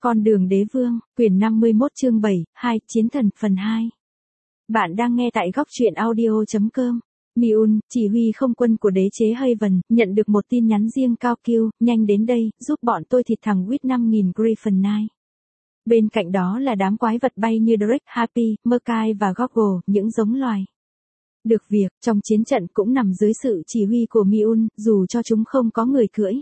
Con đường đế vương, quyển 51 chương 7, 2, Chiến thần, phần 2. Bạn đang nghe tại góc truyện audio.com. Miun, chỉ huy không quân của đế chế Haven, nhận được một tin nhắn riêng cao kiêu, nhanh đến đây, giúp bọn tôi thịt thằng Wit 5000 Griffin Knight. Bên cạnh đó là đám quái vật bay như Drake, Happy, Merkai và Goggle, những giống loài. Được việc, trong chiến trận cũng nằm dưới sự chỉ huy của Miun, dù cho chúng không có người cưỡi.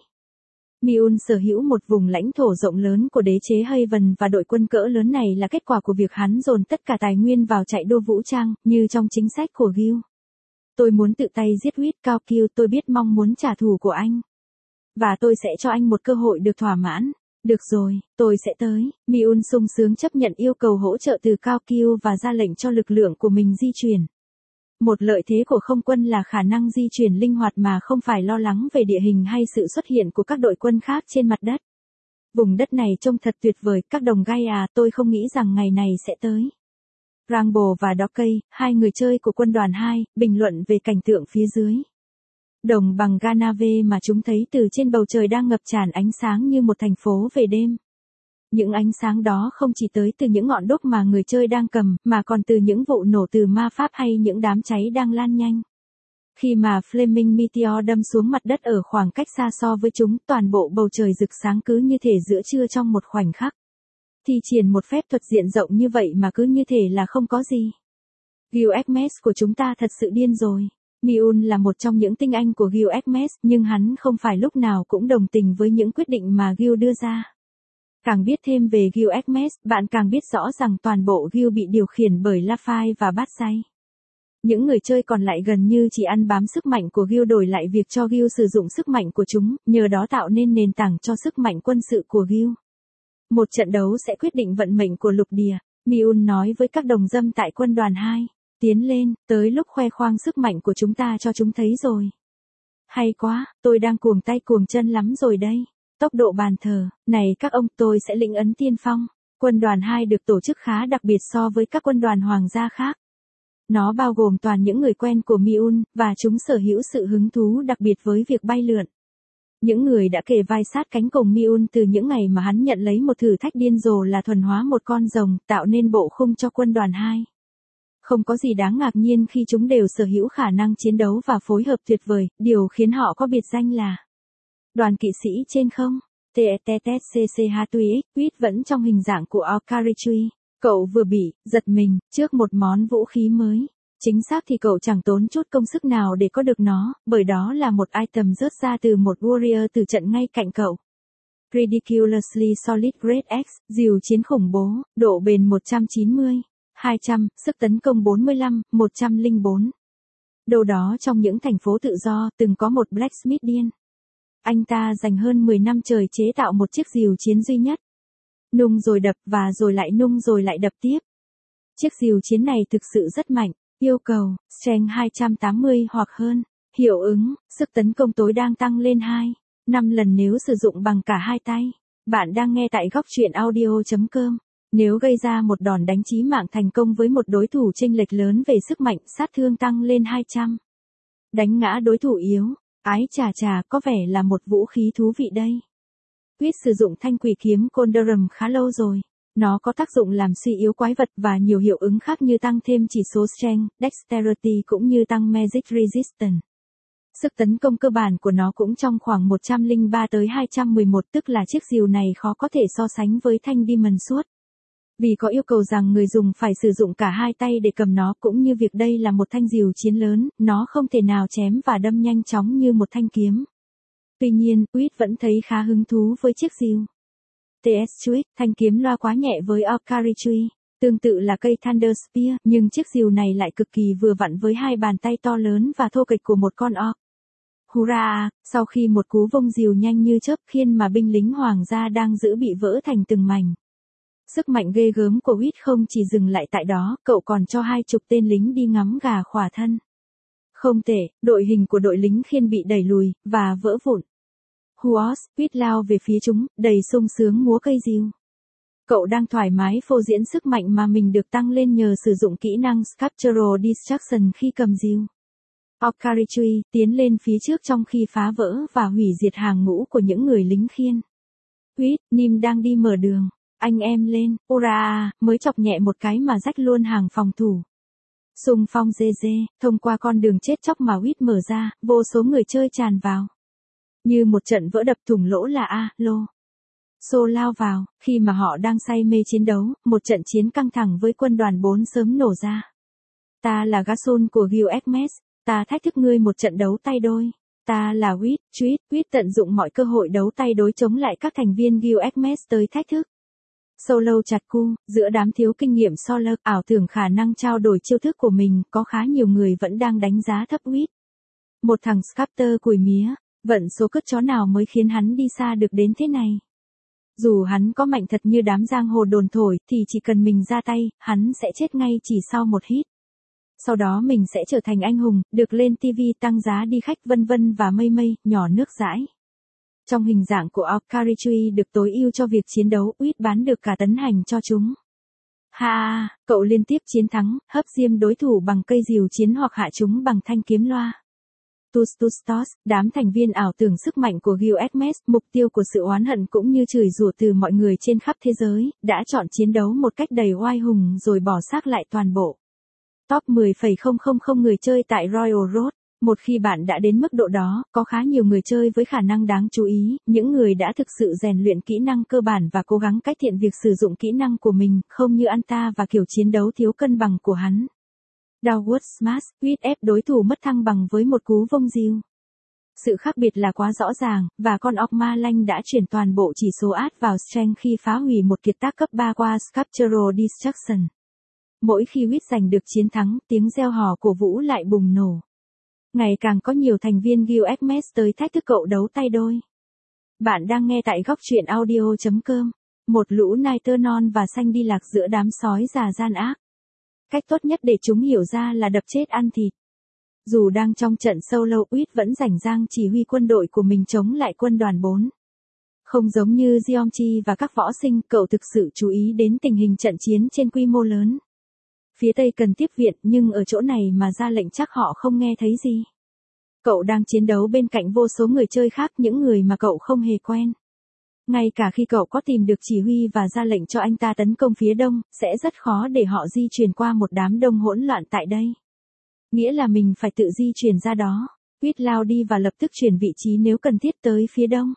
Miun sở hữu một vùng lãnh thổ rộng lớn của đế chế Haven và đội quân cỡ lớn này là kết quả của việc hắn dồn tất cả tài nguyên vào chạy đua vũ trang, như trong chính sách của Gil. Tôi muốn tự tay giết Wit cao kiêu, tôi biết mong muốn trả thù của anh. Và tôi sẽ cho anh một cơ hội được thỏa mãn. Được rồi, tôi sẽ tới. Miun sung sướng chấp nhận yêu cầu hỗ trợ từ cao kiêu và ra lệnh cho lực lượng của mình di chuyển. Một lợi thế của không quân là khả năng di chuyển linh hoạt mà không phải lo lắng về địa hình hay sự xuất hiện của các đội quân khác trên mặt đất. Vùng đất này trông thật tuyệt vời, các đồng gai à, tôi không nghĩ rằng ngày này sẽ tới. Rambo và Dockey, hai người chơi của quân đoàn 2, bình luận về cảnh tượng phía dưới. Đồng bằng Ganave mà chúng thấy từ trên bầu trời đang ngập tràn ánh sáng như một thành phố về đêm. Những ánh sáng đó không chỉ tới từ những ngọn đuốc mà người chơi đang cầm, mà còn từ những vụ nổ từ ma pháp hay những đám cháy đang lan nhanh. Khi mà Flaming Meteor đâm xuống mặt đất ở khoảng cách xa so với chúng, toàn bộ bầu trời rực sáng cứ như thể giữa trưa trong một khoảnh khắc. Thi triển một phép thuật diện rộng như vậy mà cứ như thể là không có gì. Gil Agmes của chúng ta thật sự điên rồi. Miun là một trong những tinh anh của Gil Agmes, nhưng hắn không phải lúc nào cũng đồng tình với những quyết định mà Gil đưa ra. Càng biết thêm về Gil Agmes, bạn càng biết rõ rằng toàn bộ Gil bị điều khiển bởi Lafay và Batsay. Những người chơi còn lại gần như chỉ ăn bám sức mạnh của Gil đổi lại việc cho Gil sử dụng sức mạnh của chúng, nhờ đó tạo nên nền tảng cho sức mạnh quân sự của Gil. Một trận đấu sẽ quyết định vận mệnh của lục địa, Miun nói với các đồng dâm tại quân đoàn 2. Tiến lên, tới lúc khoe khoang sức mạnh của chúng ta cho chúng thấy rồi. Hay quá, tôi đang cuồng tay cuồng chân lắm rồi đây. Tốc độ bàn thờ, này các ông, tôi sẽ lĩnh ấn tiên phong. Quân đoàn 2 được tổ chức khá đặc biệt so với các quân đoàn hoàng gia khác. Nó bao gồm toàn những người quen của Miun, và chúng sở hữu sự hứng thú đặc biệt với việc bay lượn. Những người đã kề vai sát cánh cùng Miun từ những ngày mà hắn nhận lấy một thử thách điên rồ là thuần hóa một con rồng, tạo nên bộ khung cho quân đoàn 2. Không có gì đáng ngạc nhiên khi chúng đều sở hữu khả năng chiến đấu và phối hợp tuyệt vời, điều khiến họ có biệt danh là đoàn kỵ sĩ trên không. TTTCCH2X, Wit vẫn trong hình dạng của Alcarichui. Cậu vừa bị giật mình trước một món vũ khí mới. Chính xác thì cậu chẳng tốn chút công sức nào để có được nó, bởi đó là một item rớt ra từ một warrior từ trận ngay cạnh cậu. Ridiculously Solid Grade X, dìu chiến khủng bố, độ bền 190, 200, sức tấn công 45, 104. Đâu đó trong những thành phố tự do, từng có một blacksmith điên. Anh ta dành hơn 10 năm trời chế tạo một chiếc dìu chiến duy nhất. Nung rồi đập và rồi lại nung rồi lại đập tiếp. Chiếc dìu chiến này thực sự rất mạnh. Yêu cầu, strength 280 hoặc hơn. Hiệu ứng, sức tấn công tối đang tăng lên 5 lần nếu sử dụng bằng cả hai tay. Bạn đang nghe tại góc truyện audio.com. Nếu gây ra một đòn đánh chí mạng thành công với một đối thủ chênh lệch lớn về sức mạnh, sát thương tăng lên 200. Đánh ngã đối thủ yếu. Ái chà chà, có vẻ là một vũ khí thú vị đây. Wit sử dụng thanh quỷ kiếm Condorum khá lâu rồi. Nó có tác dụng làm suy yếu quái vật và nhiều hiệu ứng khác như tăng thêm chỉ số Strength, Dexterity cũng như tăng Magic Resistance. Sức tấn công cơ bản của nó cũng trong khoảng 103 tới 211, tức là chiếc dìu này khó có thể so sánh với thanh Demon Sword. Vì có yêu cầu rằng người dùng phải sử dụng cả hai tay để cầm nó, cũng như việc đây là một thanh dìu chiến lớn, nó không thể nào chém và đâm nhanh chóng như một thanh kiếm. Tuy nhiên, Wit vẫn thấy khá hứng thú với chiếc dìu. TS Chuik, thanh kiếm loa quá nhẹ với Alcarichui, tương tự là cây Thunder Spear, nhưng chiếc dìu này lại cực kỳ vừa vặn với hai bàn tay to lớn và thô kệch của một con orc. Hurra! Sau khi một cú vung dìu nhanh như chớp khiên mà binh lính hoàng gia đang giữ bị vỡ thành từng mảnh. Sức mạnh ghê gớm của Wit không chỉ dừng lại tại đó, cậu còn cho 20 tên lính đi ngắm gà khỏa thân. Không tệ, đội hình của đội lính khiên bị đẩy lùi, và vỡ vụn. Huos, Wit lao về phía chúng, đầy sung sướng múa cây dìu. Cậu đang thoải mái phô diễn sức mạnh mà mình được tăng lên nhờ sử dụng kỹ năng Sculptural Destruction khi cầm dìu. Alcarichui tiến lên phía trước trong khi phá vỡ và hủy diệt hàng ngũ của những người lính khiên. Wit, Nim đang đi mở đường. anh em lên, ura, mới chọc nhẹ một cái mà rách luôn hàng phòng thủ. Xung phong GG, thông qua con đường chết chóc mà Wit mở ra, vô số người chơi tràn vào. Như một trận vỡ đập thủng lỗ là lô. Xô lao vào, khi mà họ đang say mê chiến đấu, một trận chiến căng thẳng với quân đoàn 4 sớm nổ ra. Ta là Gasun của Gilgamesh, ta thách thức ngươi một trận đấu tay đôi. Ta là Wit tận dụng mọi cơ hội đấu tay đối chống lại các thành viên Gilgamesh tới thách thức. Solo chặt cu, giữa đám thiếu kinh nghiệm solo, ảo tưởng khả năng trao đổi chiêu thức của mình, có khá nhiều người vẫn đang đánh giá thấp Wit. Một thằng Sculptor cùi mía, vận số cất chó nào mới khiến hắn đi xa được đến thế này. Dù hắn có mạnh thật như đám giang hồ đồn thổi, thì chỉ cần mình ra tay, hắn sẽ chết ngay chỉ sau một hit. Sau đó mình sẽ trở thành anh hùng, được lên TV tăng giá đi khách vân vân và mây mây, nhỏ nước dãi. Trong hình dạng của Orcarichui được tối ưu cho việc chiến đấu, Wit bán được cả tấn hành cho chúng. Ha, cậu liên tiếp chiến thắng, hấp diêm đối thủ bằng cây rìu chiến hoặc hạ chúng bằng thanh kiếm loa. Tustos, đám thành viên ảo tưởng sức mạnh của Gilgamesh, mục tiêu của sự oán hận cũng như chửi rủa từ mọi người trên khắp thế giới, đã chọn chiến đấu một cách đầy oai hùng rồi bỏ xác lại toàn bộ. Top 10,000 người chơi tại Royal Road. Một khi bạn đã đến mức độ đó, có khá nhiều người chơi với khả năng đáng chú ý, những người đã thực sự rèn luyện kỹ năng cơ bản và cố gắng cải thiện việc sử dụng kỹ năng của mình, không như Anta và kiểu chiến đấu thiếu cân bằng của hắn. Downward Smash, Wit ép đối thủ mất thăng bằng với một cú vông dìu. Sự khác biệt là quá rõ ràng, và con ọc ma lanh đã chuyển toàn bộ chỉ số add vào strength khi phá hủy một kiệt tác cấp 3 qua Sculptural Destruction. Mỗi khi Wit giành được chiến thắng, tiếng reo hò cổ vũ lại bùng nổ. Ngày càng có nhiều thành viên Gilgamesh tới thách thức cậu đấu tay đôi. Bạn đang nghe tại góc truyện audio.com. Một lũ nai non và xanh đi lạc giữa đám sói già gian ác. Cách tốt nhất để chúng hiểu ra là đập chết ăn thịt. Dù đang trong trận solo, Wit vẫn rảnh rang chỉ huy quân đội của mình chống lại quân đoàn 4. Không giống như Geomchi và các võ sinh, cậu thực sự chú ý đến tình hình trận chiến trên quy mô lớn. Phía Tây cần tiếp viện nhưng ở chỗ này mà ra lệnh chắc họ không nghe thấy gì. Cậu đang chiến đấu bên cạnh vô số người chơi khác, những người mà cậu không hề quen. Ngay cả khi cậu có tìm được chỉ huy và ra lệnh cho anh ta tấn công phía đông, sẽ rất khó để họ di chuyển qua một đám đông hỗn loạn tại đây. Nghĩa là mình phải tự di chuyển ra đó. Wit lao đi và lập tức chuyển vị trí nếu cần thiết tới phía đông.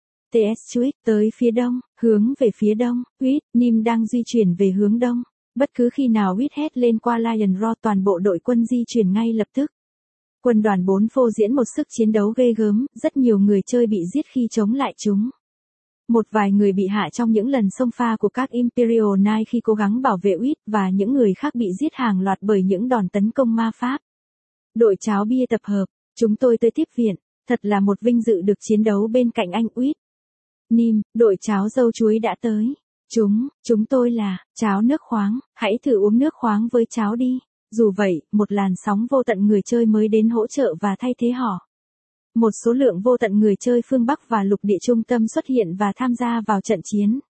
TS Chuik tới phía đông, hướng về phía đông, Wit, Nim đang di chuyển về hướng đông. Bất cứ khi nào Wit hét lên qua Lion Roar, toàn bộ đội quân di chuyển ngay lập tức. Quân đoàn 4 phô diễn một sức chiến đấu ghê gớm, rất nhiều người chơi bị giết khi chống lại chúng. Một vài người bị hạ trong những lần xông pha của các Imperial Knight khi cố gắng bảo vệ Wit, và những người khác bị giết hàng loạt bởi những đòn tấn công ma pháp. Đội cháo bia tập hợp, chúng tôi tới tiếp viện, thật là một vinh dự được chiến đấu bên cạnh anh Wit. Nim, đội cháo dâu chuối đã tới. Chúng tôi là, cháo nước khoáng, hãy thử uống nước khoáng với cháo đi. Dù vậy, một làn sóng vô tận người chơi mới đến hỗ trợ và thay thế họ. Một số lượng vô tận người chơi phương Bắc và lục địa trung tâm xuất hiện và tham gia vào trận chiến.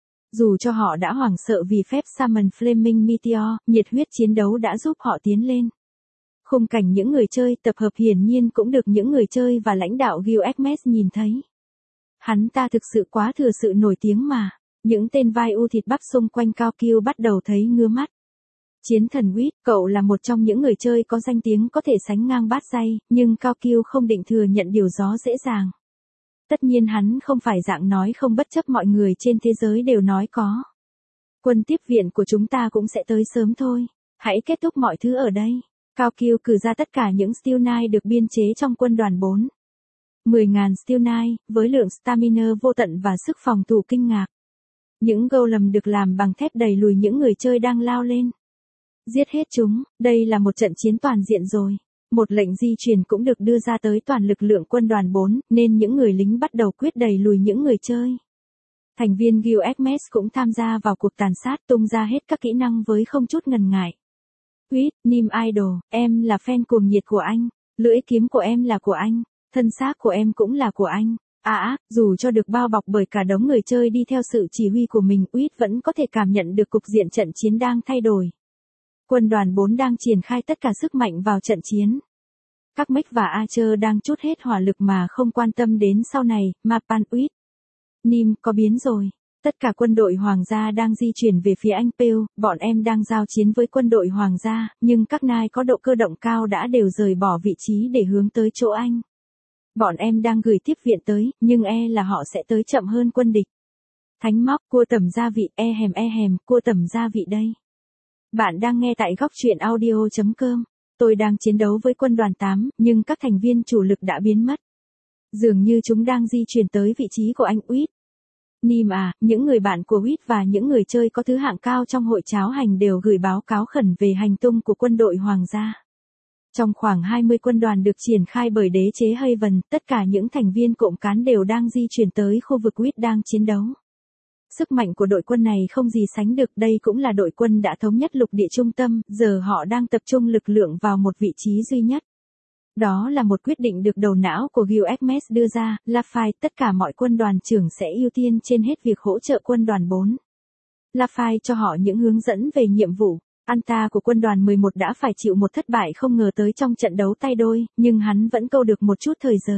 Dù cho họ đã hoảng sợ vì phép Summon Flaming Meteor, nhiệt huyết chiến đấu đã giúp họ tiến lên. Khung cảnh những người chơi tập hợp hiển nhiên cũng được những người chơi và lãnh đạo Gilgamesh nhìn thấy. Hắn ta thực sự quá thừa sự nổi tiếng mà. Những tên vai u thịt bắp xung quanh Cao Kiêu bắt đầu thấy ngứa mắt. Chiến thần Wit, cậu là một trong những người chơi có danh tiếng có thể sánh ngang bát dây, nhưng Cao Kiêu không định thừa nhận điều đó dễ dàng. Tất nhiên hắn không phải dạng nói không bất chấp mọi người trên thế giới đều nói có. Quân tiếp viện của chúng ta cũng sẽ tới sớm thôi. Hãy kết thúc mọi thứ ở đây. Cao Kiêu cử ra tất cả những Steel Knight được biên chế trong quân đoàn 4. 10.000 Steel Knight, với lượng stamina vô tận và sức phòng thủ kinh ngạc. Những golem được làm bằng thép đẩy lùi những người chơi đang lao lên. Giết hết chúng, đây là một trận chiến toàn diện rồi. Một lệnh di chuyển cũng được đưa ra tới toàn lực lượng quân đoàn 4, nên những người lính bắt đầu quyết đẩy lùi những người chơi. Thành viên Gilgamesh cũng tham gia vào cuộc tàn sát, tung ra hết các kỹ năng với không chút ngần ngại. Wit, Nim Idol, em là fan cuồng nhiệt của anh. Lưỡi kiếm của em là của anh. Thân xác của em cũng là của anh. Dù cho được bao bọc bởi cả đống người chơi đi theo sự chỉ huy của mình, Wit vẫn có thể cảm nhận được cục diện trận chiến đang thay đổi. Quân đoàn 4 đang triển khai tất cả sức mạnh vào trận chiến. Các mech và Archer đang trút hết hỏa lực mà không quan tâm đến sau này, Mapan Wit. Nim, có biến rồi. Tất cả quân đội hoàng gia đang di chuyển về phía Anh Pale, bọn em đang giao chiến với quân đội hoàng gia, nhưng các nai có độ cơ động cao đã đều rời bỏ vị trí để hướng tới chỗ anh. Bọn em đang gửi tiếp viện tới, nhưng là họ sẽ tới chậm hơn quân địch. Thánh móc, cua tầm gia vị, e hèm, cua tầm gia vị đây. Bạn đang nghe tại góc truyện audio.com. Tôi đang chiến đấu với quân đoàn 8, nhưng các thành viên chủ lực đã biến mất. Dường như chúng đang di chuyển tới vị trí của anh Uyết. Nim à, những người bạn của Uyết và những người chơi có thứ hạng cao trong hội cháo hành đều gửi báo cáo khẩn về hành tung của quân đội hoàng gia. Trong khoảng 20 quân đoàn được triển khai bởi đế chế Haven, tất cả những thành viên cộng cán đều đang di chuyển tới khu vực Uyết đang chiến đấu. Sức mạnh của đội quân này không gì sánh được, đây cũng là đội quân đã thống nhất lục địa trung tâm, giờ họ đang tập trung lực lượng vào một vị trí duy nhất. Đó là một quyết định được đầu não của Gil Ekmes đưa ra, Lafayette, tất cả mọi quân đoàn trưởng sẽ ưu tiên trên hết việc hỗ trợ quân đoàn 4. Lafayette cho họ những hướng dẫn về nhiệm vụ. Anta của quân đoàn 11 đã phải chịu một thất bại không ngờ tới trong trận đấu tay đôi, nhưng hắn vẫn câu được một chút thời giờ.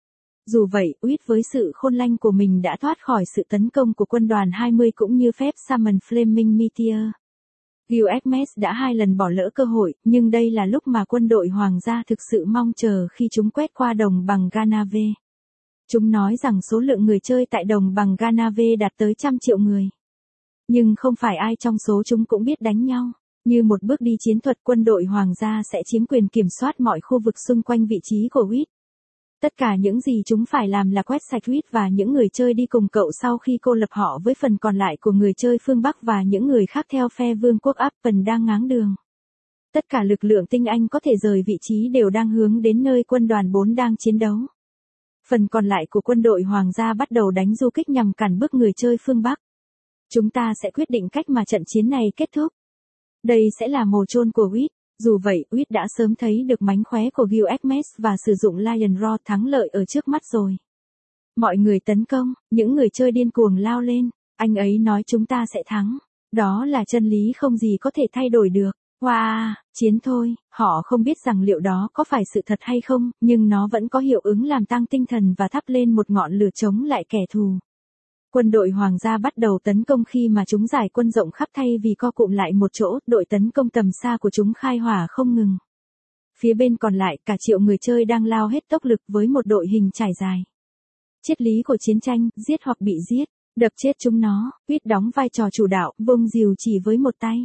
Dù vậy, Uyết với sự khôn lanh của mình đã thoát khỏi sự tấn công của quân đoàn 20 cũng như phép Summon Flaming Meteor. Gil Ekmes đã 2 lần bỏ lỡ cơ hội, nhưng đây là lúc mà quân đội hoàng gia thực sự mong chờ khi chúng quét qua đồng bằng Ganave. Chúng nói rằng số lượng người chơi tại đồng bằng Ganave đạt tới 100 triệu người. Nhưng không phải ai trong số chúng cũng biết đánh nhau. Như một bước đi chiến thuật, quân đội hoàng gia sẽ chiếm quyền kiểm soát mọi khu vực xung quanh vị trí của Uyết. Tất cả những gì chúng phải làm là quét sạch Uyết và những người chơi đi cùng cậu sau khi cô lập họ với phần còn lại của người chơi phương Bắc và những người khác theo phe vương quốc Appen đang ngáng đường. Tất cả lực lượng tinh anh có thể rời vị trí đều đang hướng đến nơi quân đoàn 4 đang chiến đấu. Phần còn lại của quân đội hoàng gia bắt đầu đánh du kích nhằm cản bước người chơi phương Bắc. Chúng ta sẽ quyết định cách mà trận chiến này kết thúc. Đây sẽ là mồ chôn của Uyết. Dù vậy, Uyết đã sớm thấy được mánh khóe của Gil Ekmes và sử dụng Lion Roar thắng lợi ở trước mắt rồi. Mọi người tấn công, những người chơi điên cuồng lao lên. Anh ấy nói chúng ta sẽ thắng. Đó là chân lý không gì có thể thay đổi được. Wow, chiến thôi. Họ không biết rằng liệu đó có phải sự thật hay không, nhưng nó vẫn có hiệu ứng làm tăng tinh thần và thắp lên một ngọn lửa chống lại kẻ thù. Quân đội hoàng gia bắt đầu tấn công khi mà chúng giải quân rộng khắp thay vì co cụm lại một chỗ, đội tấn công tầm xa của chúng khai hỏa không ngừng. Phía bên còn lại, cả triệu người chơi đang lao hết tốc lực với một đội hình trải dài. Triết lý của chiến tranh, giết hoặc bị giết, đập chết chúng nó. Uyết đóng vai trò chủ đạo, vung rìu chỉ với một tay.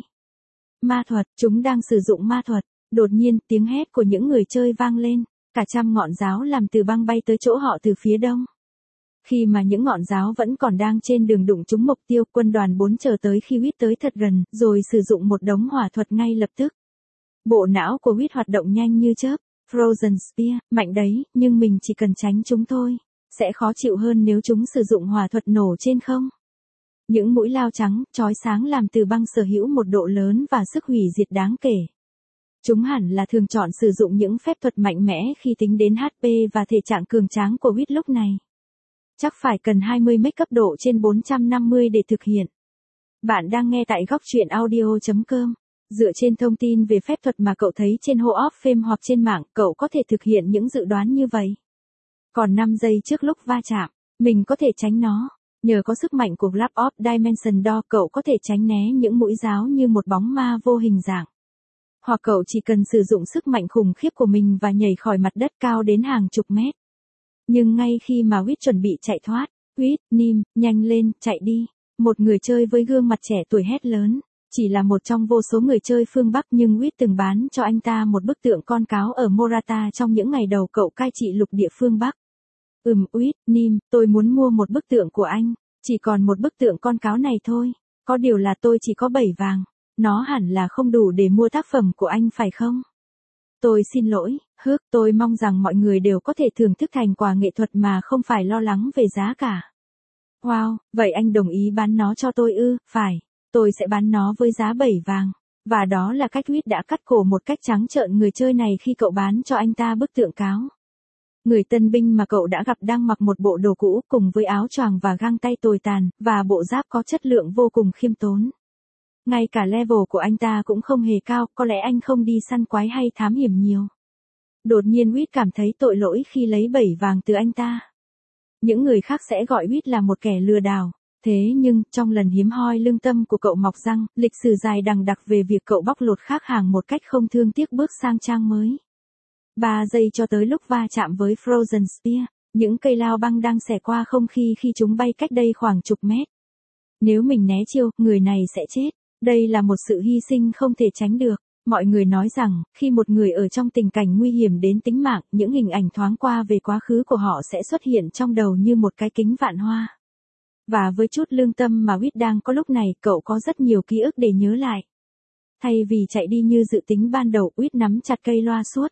Ma thuật, chúng đang sử dụng ma thuật. Đột nhiên, tiếng hét của những người chơi vang lên, cả trăm ngọn giáo làm từ băng bay tới chỗ họ từ phía đông. Khi mà những ngọn giáo vẫn còn đang trên đường đụng trúng mục tiêu, quân đoàn 4 chờ tới khi Uyết tới thật gần, rồi sử dụng một đống hỏa thuật ngay lập tức. Bộ não của Uyết hoạt động nhanh như chớp. Frozen Spear, mạnh đấy, nhưng mình chỉ cần tránh chúng thôi. Sẽ khó chịu hơn nếu chúng sử dụng hỏa thuật nổ trên không. Những mũi lao trắng, chói sáng làm từ băng sở hữu một độ lớn và sức hủy diệt đáng kể. Chúng hẳn là thường chọn sử dụng những phép thuật mạnh mẽ khi tính đến HP và thể trạng cường tráng của Uyết lúc này. Chắc phải cần 20 make cấp độ trên 450 để thực hiện. Bạn đang nghe tại góc truyện audio.com. Dựa trên thông tin về phép thuật mà cậu thấy trên Hall of Fame hoặc trên mạng, cậu có thể thực hiện những dự đoán như vậy. Còn 5 giây trước lúc va chạm, mình có thể tránh nó. Nhờ có sức mạnh của Grab of Dimension Door, cậu có thể tránh né những mũi giáo như một bóng ma vô hình dạng. Hoặc cậu chỉ cần sử dụng sức mạnh khủng khiếp của mình và nhảy khỏi mặt đất cao đến hàng chục mét. Nhưng ngay khi mà Uyết chuẩn bị chạy thoát, Uyết, Nim, nhanh lên, chạy đi. Một người chơi với gương mặt trẻ tuổi hét lớn. Chỉ là một trong vô số người chơi phương Bắc nhưng Uyết từng bán cho anh ta một bức tượng con cáo ở Morata trong những ngày đầu cậu cai trị lục địa phương Bắc. Uyết, Nim, tôi muốn mua một bức tượng của anh. Chỉ còn một bức tượng con cáo này thôi. Có điều là tôi chỉ có 7 vàng. Nó hẳn là không đủ để mua tác phẩm của anh phải không? Tôi xin lỗi, tôi mong rằng mọi người đều có thể thưởng thức thành quả nghệ thuật mà không phải lo lắng về giá cả. Wow, vậy anh đồng ý bán nó cho tôi ư? Phải, tôi sẽ bán nó với giá 7 vàng. Và đó là cách Uyết đã cắt cổ một cách trắng trợn người chơi này khi cậu bán cho anh ta bức tượng cáo. Người tân binh mà cậu đã gặp đang mặc một bộ đồ cũ cùng với áo choàng và găng tay tồi tàn, và bộ giáp có chất lượng vô cùng khiêm tốn. Ngay cả level của anh ta cũng không hề cao, có lẽ anh không đi săn quái hay thám hiểm nhiều. Đột nhiên Uyết cảm thấy tội lỗi khi lấy 7 vàng từ anh ta. Những người khác sẽ gọi Uyết là một kẻ lừa đảo. Thế nhưng, trong lần hiếm hoi lương tâm của cậu mọc răng, lịch sử dài đằng đặc về việc cậu bóc lột khác hàng một cách không thương tiếc bước sang trang mới. 3 giây cho tới lúc va chạm với Frozen Spear, những cây lao băng đang xẻ qua không khí khi chúng bay cách đây khoảng chục mét. Nếu mình né chiêu, người này sẽ chết. Đây là một sự hy sinh không thể tránh được. Mọi người nói rằng, khi một người ở trong tình cảnh nguy hiểm đến tính mạng, những hình ảnh thoáng qua về quá khứ của họ sẽ xuất hiện trong đầu như một cái kính vạn hoa. Và với chút lương tâm mà Whit đang có lúc này, cậu có rất nhiều ký ức để nhớ lại. Thay vì chạy đi như dự tính ban đầu, Whit nắm chặt cây loa suốt.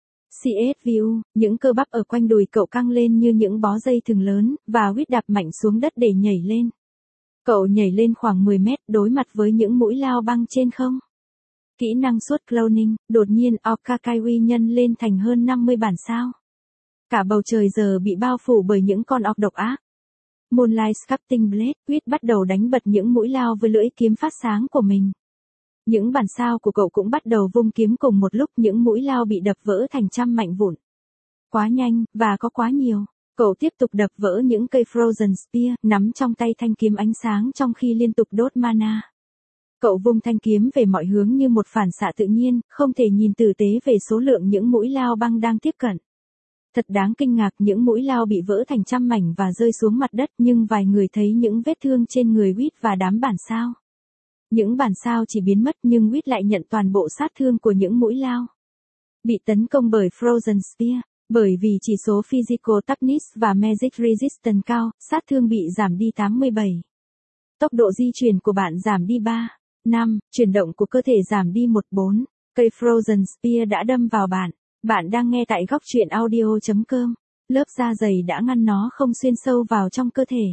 CSVU, những cơ bắp ở quanh đùi cậu căng lên như những bó dây thừng lớn, và Whit đạp mạnh xuống đất để nhảy lên. Cậu nhảy lên khoảng 10 mét đối mặt với những mũi lao băng trên không. Kỹ năng suốt cloning, đột nhiên Okakaiwi nhân lên thành hơn 50 bản sao. Cả bầu trời giờ bị bao phủ bởi những con ọc độc ác. Moonlight Sculpting Blade, Whit bắt đầu đánh bật những mũi lao với lưỡi kiếm phát sáng của mình. Những bản sao của cậu cũng bắt đầu vung kiếm cùng một lúc, những mũi lao bị đập vỡ thành trăm mảnh vụn. Quá nhanh, và có quá nhiều. Cậu tiếp tục đập vỡ những cây Frozen Spear, nắm trong tay thanh kiếm ánh sáng trong khi liên tục đốt mana. Cậu vung thanh kiếm về mọi hướng như một phản xạ tự nhiên, không thể nhìn tử tế về số lượng những mũi lao băng đang tiếp cận. Thật đáng kinh ngạc, những mũi lao bị vỡ thành trăm mảnh và rơi xuống mặt đất, nhưng vài người thấy những vết thương trên người Whit và đám bản sao. Những bản sao chỉ biến mất nhưng Whit lại nhận toàn bộ sát thương của những mũi lao. Bị tấn công bởi Frozen Spear, bởi vì chỉ số Physical Toughness và Magic Resistance cao, sát thương bị giảm đi 87. Tốc độ di chuyển của bạn giảm đi 3. 5. Chuyển động của cơ thể giảm đi 14. Cây Frozen Spear đã đâm vào bạn. Bạn đang nghe tại góc truyện audio.com. Lớp da dày đã ngăn nó không xuyên sâu vào trong cơ thể.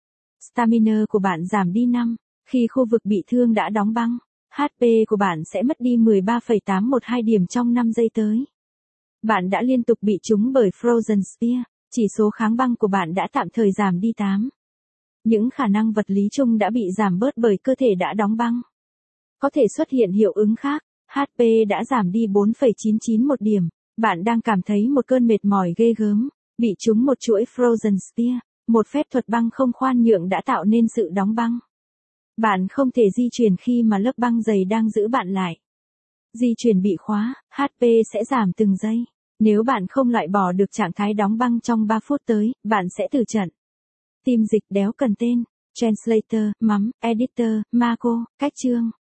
Stamina của bạn giảm đi 5. Khi khu vực bị thương đã đóng băng, HP của bạn sẽ mất đi 13,812 điểm trong 5 giây tới. Bạn đã liên tục bị trúng bởi Frozen Spear, chỉ số kháng băng của bạn đã tạm thời giảm đi 8. Những khả năng vật lý chung đã bị giảm bớt bởi cơ thể đã đóng băng. Có thể xuất hiện hiệu ứng khác, HP đã giảm đi 4,991 điểm. Bạn đang cảm thấy một cơn mệt mỏi ghê gớm, bị trúng một chuỗi Frozen Spear, một phép thuật băng không khoan nhượng đã tạo nên sự đóng băng. Bạn không thể di chuyển khi mà lớp băng dày đang giữ bạn lại. Di chuyển bị khóa, HP sẽ giảm từng giây. Nếu bạn không loại bỏ được trạng thái đóng băng trong 3 phút tới, bạn sẽ từ trận. Team dịch đéo cần tên, Translator, Editor, Marco, cách chương.